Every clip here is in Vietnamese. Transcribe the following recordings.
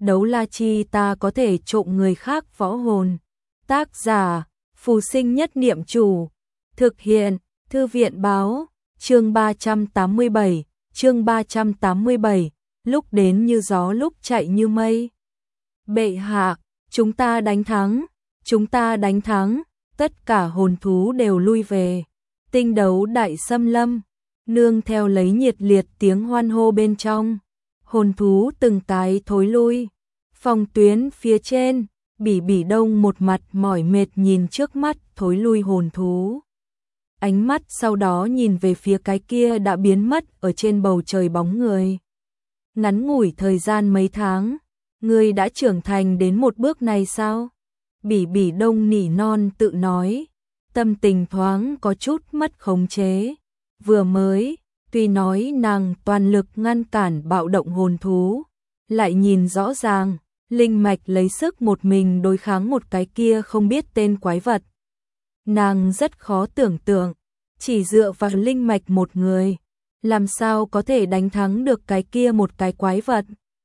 đấu la chi ta có thể trộm người khác võ hồn. Tác giả, Phù Sinh Nhất Niệm Chủ. Thực hiện, Thư viện báo, chương 387, chương 387, lúc đến như gió lúc chạy như mây. Bệ hạ, chúng ta đánh thắng, tất cả hồn thú đều lui về. Tinh đấu đại xâm lâm, nương theo lấy nhiệt liệt tiếng hoan hô bên trong. Hồn thú từng cái thối lui. Phòng tuyến phía trên, Bỉ Đông một mặt mỏi mệt nhìn trước mắt thối lui hồn thú. Ánh mắt sau đó nhìn về phía cái kia đã biến mất ở trên bầu trời bóng người. Ngắn ngủi thời gian mấy tháng, ngươi đã trưởng thành đến một bước này sao? Bỉ Đông nỉ non tự nói, tâm tình thoáng có chút mất khống chế. Vừa mới, tuy nói nàng toàn lực ngăn cản bạo động hồn thú, lại nhìn rõ ràng, linh mạch lấy sức một mình đối kháng một cái kia không biết tên quái vật. Nàng rất khó tưởng tượng, chỉ dựa vào linh mạch một người, làm sao có thể đánh thắng được cái kia một cái quái vật.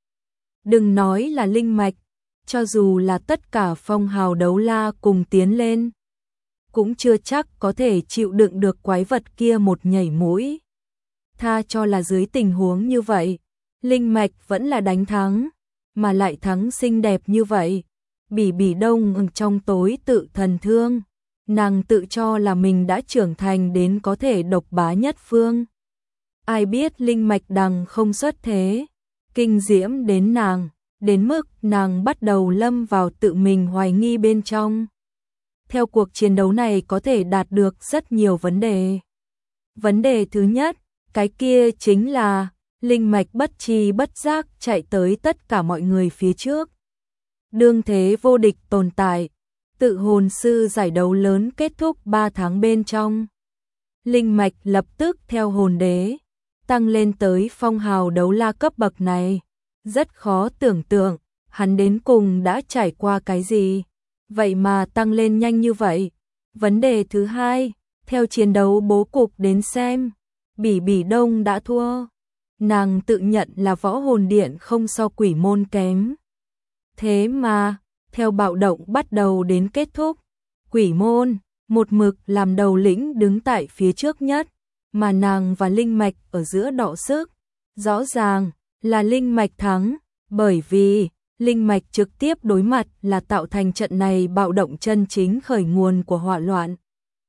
Đừng nói là linh mạch, cho dù là tất cả phong hào đấu la cùng tiến lên, cũng chưa chắc có thể chịu đựng được quái vật kia một nhảy mũi. Tha cho là dưới tình huống như vậy, linh mạch vẫn là đánh thắng, mà lại thắng xinh đẹp như vậy. Bỉ Đông trong tối tự thần thương, nàng tự cho là mình đã trưởng thành đến có thể độc bá nhất phương. Ai biết linh mạch đằng không xuất thế, kinh diễm đến nàng, đến mức nàng bắt đầu lâm vào tự mình hoài nghi bên trong. Theo cuộc chiến đấu này có thể đạt được rất nhiều vấn đề. Vấn đề thứ nhất, cái kia chính là linh mạch bất tri bất giác chạy tới tất cả mọi người phía trước. Đương thế vô địch tồn tại, tự hồn sư giải đấu lớn kết thúc 3 tháng bên trong. Linh mạch lập tức theo hồn đế, tăng lên tới phong hào đấu la cấp bậc này. Rất khó tưởng tượng, hắn đến cùng đã trải qua cái gì, vậy mà tăng lên nhanh như vậy. Vấn đề thứ hai, theo chiến đấu bố cục đến xem, Bỉ Đông đã thua. Nàng tự nhận là võ hồn điện không so quỷ môn kém. Thế mà, theo bạo động bắt đầu đến kết thúc, quỷ môn một mực làm đầu lĩnh đứng tại phía trước nhất, mà nàng và linh mạch ở giữa đọ sức. Rõ ràng là linh mạch thắng, bởi vì linh mạch trực tiếp đối mặt là tạo thành trận này bạo động chân chính khởi nguồn của hỏa loạn.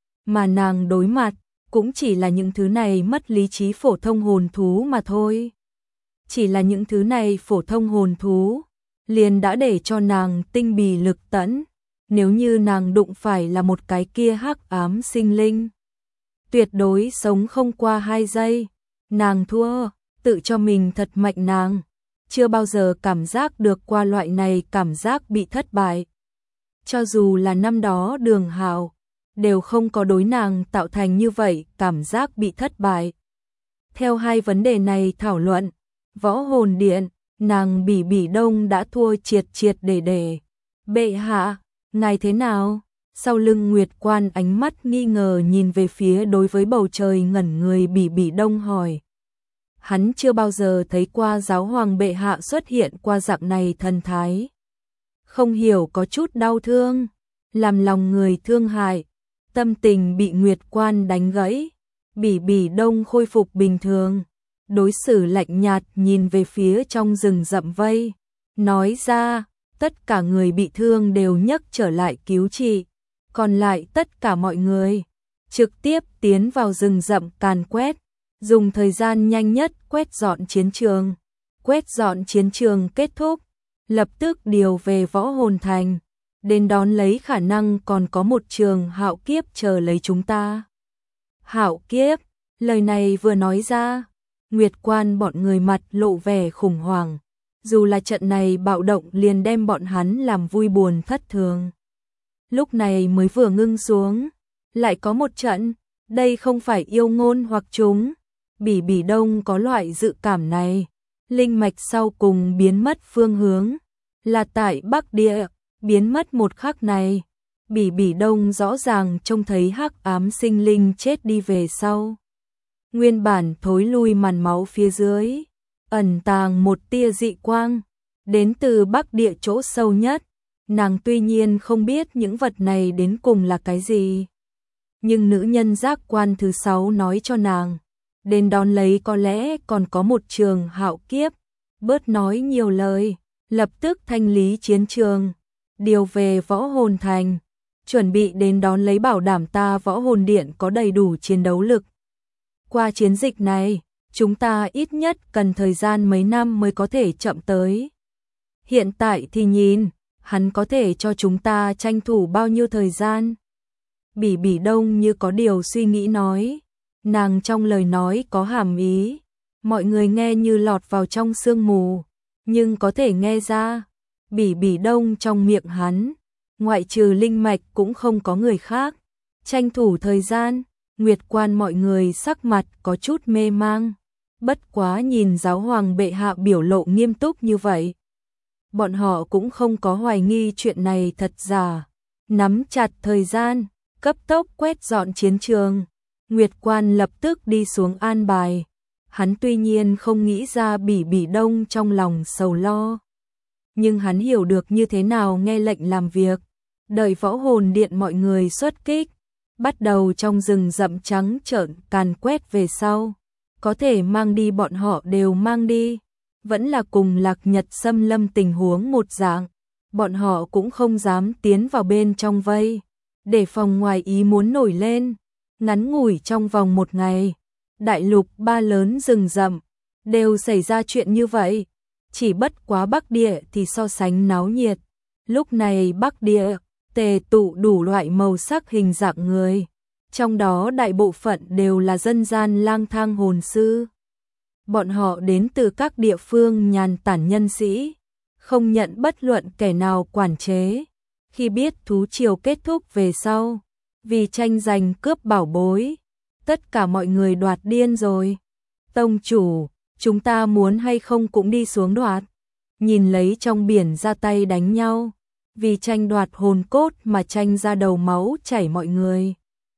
Mà nàng đối mặt cũng chỉ là những thứ này mất lý trí phổ thông hồn thú mà thôi. Chỉ là những thứ này phổ thông hồn thú liền đã để cho nàng tinh bì lực tẫn. Nếu như nàng đụng phải là một cái kia hắc ám sinh linh, tuyệt đối sống không qua 2 giây. Nàng thua, tự cho mình thật mạnh. Nàng chưa bao giờ cảm giác được qua loại này cảm giác bị thất bại. Cho dù là năm đó Đường Hạo đều không có đối nàng tạo thành như vậy cảm giác bị thất bại. Theo hai vấn đề này thảo luận, võ hồn điện, nàng Bỉ Đông đã thua triệt để. Bệ hạ, ngài thế nào? Sau lưng Nguyệt Quan ánh mắt nghi ngờ nhìn về phía đối với bầu trời ngẩn người Bỉ Đông hỏi. Hắn chưa bao giờ thấy qua giáo hoàng bệ hạ xuất hiện qua dạng này thần thái. Không hiểu có chút đau thương, làm lòng người thương hại, tâm tình bị Nguyệt Quan đánh gãy. Bỉ Đông khôi phục bình thường, đối xử lạnh nhạt nhìn về phía trong rừng rậm vây, nói ra, tất cả người bị thương đều nhấc trở lại cứu trị, còn lại tất cả mọi người trực tiếp tiến vào rừng rậm càn quét, dùng thời gian nhanh nhất quét dọn chiến trường. Quét dọn chiến trường kết thúc, lập tức điều về võ hồn thành, đến đón lấy khả năng còn có một trường hạo kiếp chờ lấy chúng ta. Hạo kiếp, lời này vừa nói ra, Nguyệt Quan bọn người mặt lộ vẻ khủng hoảng, dù là trận này bạo động liền đem bọn hắn làm vui buồn thất thường. Lúc này mới vừa ngưng xuống, lại có một trận, đây không phải yêu ngôn hoặc chúng. Bỉ Đông có loại dự cảm này, linh mạch sau cùng biến mất phương hướng, là tại Bắc Địa, biến mất một khắc này. Bỉ Đông rõ ràng trông thấy hắc ám sinh linh chết đi về sau. Nguyên bản thối lui màn máu phía dưới, ẩn tàng một tia dị quang. đến từ Bắc Địa chỗ sâu nhất. Nàng tuy nhiên không biết những vật này đến cùng là cái gì, nhưng nữ nhân giác quan thứ 6 nói cho nàng, đến đón lấy có lẽ còn có một trường hạo kiếp. Bớt nói nhiều lời, lập tức thanh lý chiến trường, điều về võ hồn thành, chuẩn bị đến đón lấy, bảo đảm ta võ hồn điện có đầy đủ chiến đấu lực. Qua chiến dịch này, chúng ta ít nhất cần thời gian mấy năm mới có thể chậm tới. Hiện tại thì nhìn, hắn có thể cho chúng ta tranh thủ bao nhiêu thời gian. Bỉ Bỉ Đông như có điều suy nghĩ nói, nàng trong lời nói có hàm ý, mọi người nghe như lọt vào trong sương mù, nhưng có thể nghe ra, Bỉ Bỉ Đông trong miệng hắn, ngoại trừ linh mạch cũng không có người khác. Tranh thủ thời gian, Nguyệt Quan mọi người sắc mặt có chút mê mang, bất quá nhìn giáo hoàng bệ hạ biểu lộ nghiêm túc như vậy, bọn họ cũng không có hoài nghi chuyện này thật giả. Nắm chặt thời gian, cấp tốc quét dọn chiến trường, Nguyệt Quan lập tức đi xuống an bài. Hắn tuy nhiên không nghĩ ra Bỉ Bỉ Đông trong lòng sầu lo, nhưng hắn hiểu được như thế nào nghe lệnh làm việc. Đợi võ hồn điện mọi người xuất kích, bắt đầu trong rừng rậm trắng trợn càn quét về sau, có thể mang đi bọn họ đều mang đi, vẫn là cùng Lạc Nhật xâm lâm tình huống một dạng, bọn họ cũng không dám tiến vào bên trong vây, để phòng ngoài ý muốn nổi lên. Ngắn ngủi trong vòng một ngày, đại lục 3 lớn rừng rậm đều xảy ra chuyện như vậy, chỉ bất quá Bắc Địa thì so sánh náo nhiệt. Lúc này Bắc Địa tề tụ đủ loại màu sắc hình dạng người, trong đó đại bộ phận đều là dân gian lang thang hồn sư. Bọn họ đến từ các địa phương nhàn tản nhân sĩ, không nhận bất luận kẻ nào quản chế. Khi biết thú triều kết thúc về sau, vì tranh giành cướp bảo bối, tất cả mọi người đoạt điên rồi. Tông chủ, chúng ta muốn hay không cũng đi xuống đoạt. Nhìn lấy trong biển ra tay đánh nhau, vì tranh đoạt hồn cốt mà tranh ra đầu máu chảy mọi người.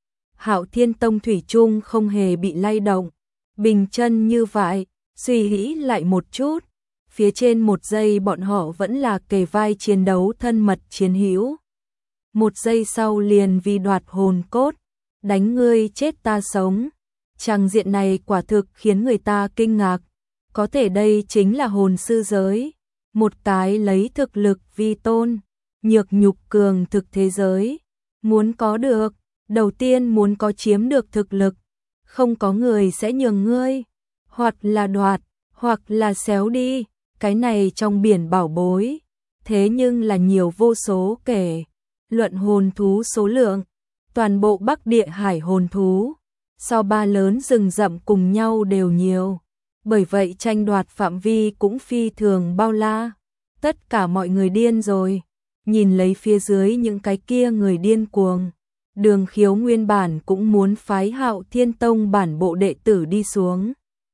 Hạo Thiên Tông thủy chung không hề bị lay động, bình chân như vậy, suy nghĩ lại một chút, phía trên một giây bọn họ vẫn là kề vai chiến đấu thân mật chiến hữu. Một giây sau liền vì đoạt hồn cốt, đánh ngươi chết ta sống. Tràng diện này quả thực khiến người ta kinh ngạc, có thể đây chính là hồn sư giới, một cái lấy thực lực vi tôn, nhược nhục cường thực thế giới. Muốn có được, đầu tiên muốn có chiếm được thực lực, không có người sẽ nhường ngươi, hoặc là đoạt, hoặc là xéo đi, cái này trong biển bảo bối, thế nhưng là nhiều vô số kể. Luận hồn thú số lượng, toàn bộ Bắc Địa hải hồn thú, so 3 lớn rừng rậm cùng nhau đều nhiều, bởi vậy tranh đoạt phạm vi cũng phi thường bao la. Tất cả mọi người điên rồi, nhìn lấy phía dưới những cái kia người điên cuồng. Đường Khiếu nguyên bản cũng muốn phái Hạo Thiên Tông bản bộ đệ tử đi xuống,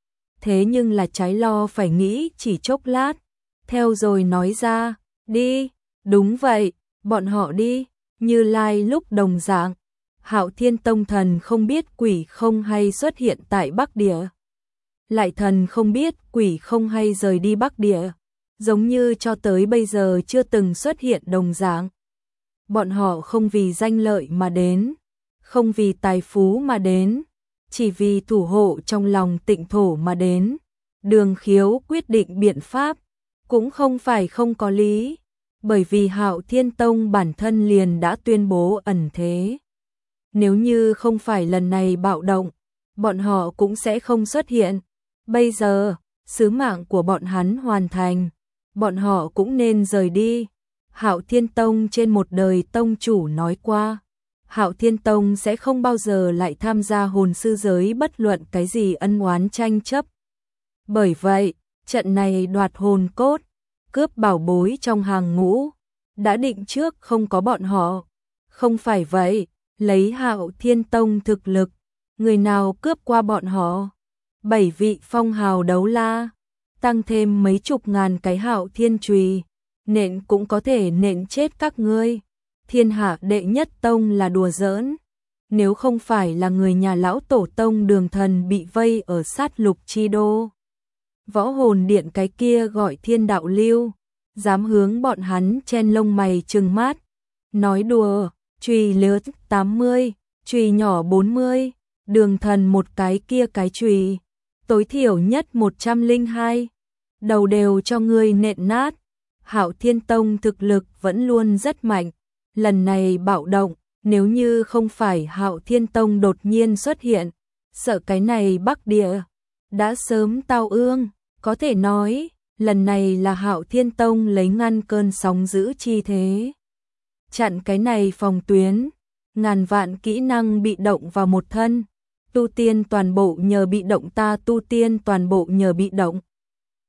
thế nhưng là trái lo phải nghĩ chỉ chốc lát, theo rồi nói ra, đi. Đúng vậy, bọn họ đi. Như Lai lúc đồng dạng, Hạo Thiên Tông thần không biết quỷ không hay xuất hiện tại Bắc Địa, lại thần không biết quỷ không hay rời đi Bắc Địa, giống như cho tới bây giờ chưa từng xuất hiện đồng dạng. Bọn họ không vì danh lợi mà đến, không vì tài phú mà đến, chỉ vì thủ hộ trong lòng tịnh thổ mà đến. Đường Khiếu quyết định biện pháp, cũng không phải không có lý, bởi vì Hạo Thiên Tông bản thân liền đã tuyên bố ẩn thế. Nếu như không phải lần này bạo động, bọn họ cũng sẽ không xuất hiện. Bây giờ, sứ mạng của bọn hắn hoàn thành, bọn họ cũng nên rời đi. Hạo Thiên Tông trên một đời tông chủ nói qua, Hạo Thiên Tông sẽ không bao giờ lại tham gia hồn sư giới bất luận cái gì ân oán tranh chấp. Bởi vậy, trận này đoạt hồn cốt, cướp bảo bối trong hàng ngũ, đã định trước không có bọn họ. Không phải vậy, lấy Hạo Thiên Tông thực lực, người nào cướp qua bọn họ? 7 vị phong hào đấu la, tăng thêm mấy chục ngàn cái Hạo Thiên chùy, nện cũng có thể nện chết các ngươi. Thiên hạ đệ nhất tông là đùa giỡn. Nếu không phải là người nhà lão tổ tông Đường Thần bị vây ở sát lục chi đô, võ hồn điện cái kia gọi Thiên Đạo Lưu, dám hướng bọn hắn chen lông mày trừng mắt, nói đùa, chùy lớn 80, chùy nhỏ 40, Đường Thần một cái kia cái chùy, tối thiểu nhất 102, đầu đều cho ngươi nện nát. Hạo Thiên Tông thực lực vẫn luôn rất mạnh, lần này bạo động, nếu như không phải Hạo Thiên Tông đột nhiên xuất hiện, sợ cái này Bắc Địa đã sớm tao ương, có thể nói, lần này là Hạo Thiên Tông lấy ngăn cơn sóng dữ chi thế. Chặn cái này phòng tuyến, ngàn vạn kỹ năng bị động vào một thân, tu tiên toàn bộ nhờ bị động ta tu tiên toàn bộ nhờ bị động,